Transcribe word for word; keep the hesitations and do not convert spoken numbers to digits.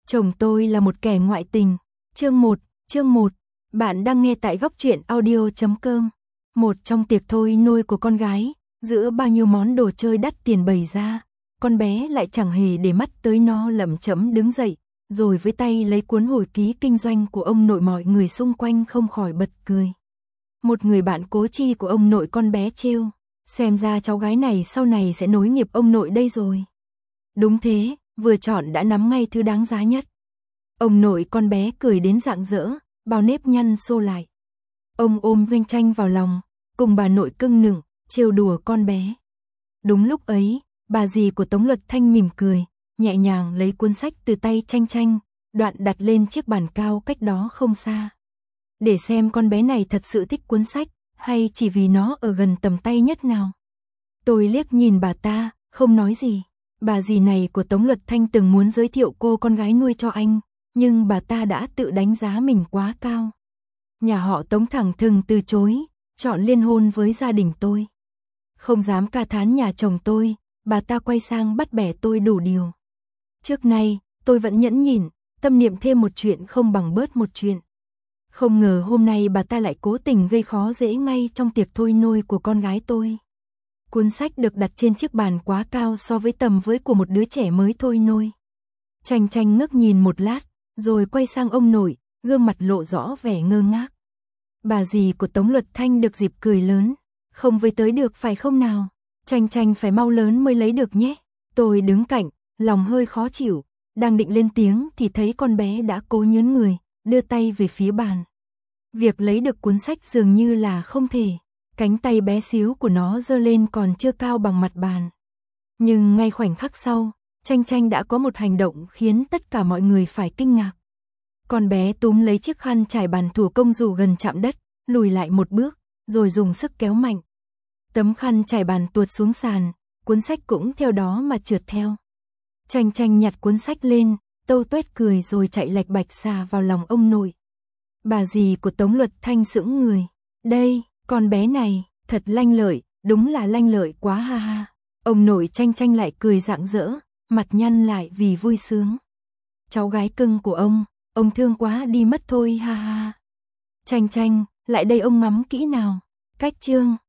Chồng tôi là một kẻ ngoại tình. Chương một, chương một. Bạn đang nghe tại góc truyện audio chấm com. Một trong tiệc thôi nôi của con gái, giữa bao nhiêu món đồ chơi đắt tiền bày ra, con bé lại chẳng hề để mắt tới nó, lẩm chẩm đứng dậy, rồi với tay lấy cuốn hồi ký kinh doanh của ông nội. Mọi người xung quanh không khỏi bật cười. Một người bạn cố chi của ông nội con bé trêu, xem ra cháu gái này sau này sẽ nối nghiệp ông nội đây rồi. Đúng thế, vừa chọn đã nắm ngay thứ đáng giá nhất. Ông nội con bé cười đến rạng rỡ, bao nếp nhăn xô lại. Ông ôm Vinh Tranh vào lòng, cùng bà nội cưng nựng, trêu đùa con bé. Đúng lúc ấy, bà dì của Tống Luật Thanh mỉm cười, nhẹ nhàng lấy cuốn sách từ tay Tranh Tranh, đoạn đặt lên chiếc bàn cao cách đó không xa. Để xem con bé này thật sự thích cuốn sách, hay chỉ vì nó ở gần tầm tay nhất nào. Tôi liếc nhìn bà ta, không nói gì. Bà dì này của Tống Luật Thanh từng muốn giới thiệu cô con gái nuôi cho anh, nhưng bà ta đã tự đánh giá mình quá cao. Nhà họ Tống thẳng thừng từ chối, chọn liên hôn với gia đình tôi. Không dám ca thán nhà chồng tôi, bà ta quay sang bắt bẻ tôi đủ điều. Trước nay, tôi vẫn nhẫn nhịn, tâm niệm thêm một chuyện không bằng bớt một chuyện. Không ngờ hôm nay bà ta lại cố tình gây khó dễ ngay trong tiệc thôi nôi của con gái tôi. Cuốn sách được đặt trên chiếc bàn quá cao so với tầm với của một đứa trẻ mới thôi nôi. Tranh Tranh ngước nhìn một lát, rồi quay sang ông nội, gương mặt lộ rõ vẻ ngơ ngác. Bà dì của Tống Luật Thanh được dịp cười lớn, không với tới được phải không nào? Tranh Tranh phải mau lớn mới lấy được nhé. Tôi đứng cạnh, lòng hơi khó chịu, đang định lên tiếng thì thấy con bé đã cố nhớn người, đưa tay về phía bàn. Việc lấy được cuốn sách dường như là không thể. Cánh tay bé xíu của nó giơ lên còn chưa cao bằng mặt bàn. Nhưng ngay khoảnh khắc sau, Tranh Tranh đã có một hành động khiến tất cả mọi người phải kinh ngạc. Con bé túm lấy chiếc khăn trải bàn thủ công dù gần chạm đất, lùi lại một bước, rồi dùng sức kéo mạnh. Tấm khăn trải bàn tuột xuống sàn, cuốn sách cũng theo đó mà trượt theo. Tranh Tranh nhặt cuốn sách lên, tâu tuét cười rồi chạy lạch bạch xà vào lòng ông nội. Bà dì của Tống Luật Thanh sững người. Đây, con bé này, thật lanh lợi, đúng là lanh lợi quá ha ha. Ông nội Tranh Tranh lại cười rạng rỡ, mặt nhăn lại vì vui sướng. Cháu gái cưng của ông, ông thương quá đi mất thôi ha ha. Tranh Tranh, lại đây ông ngắm kỹ nào. Cách chương.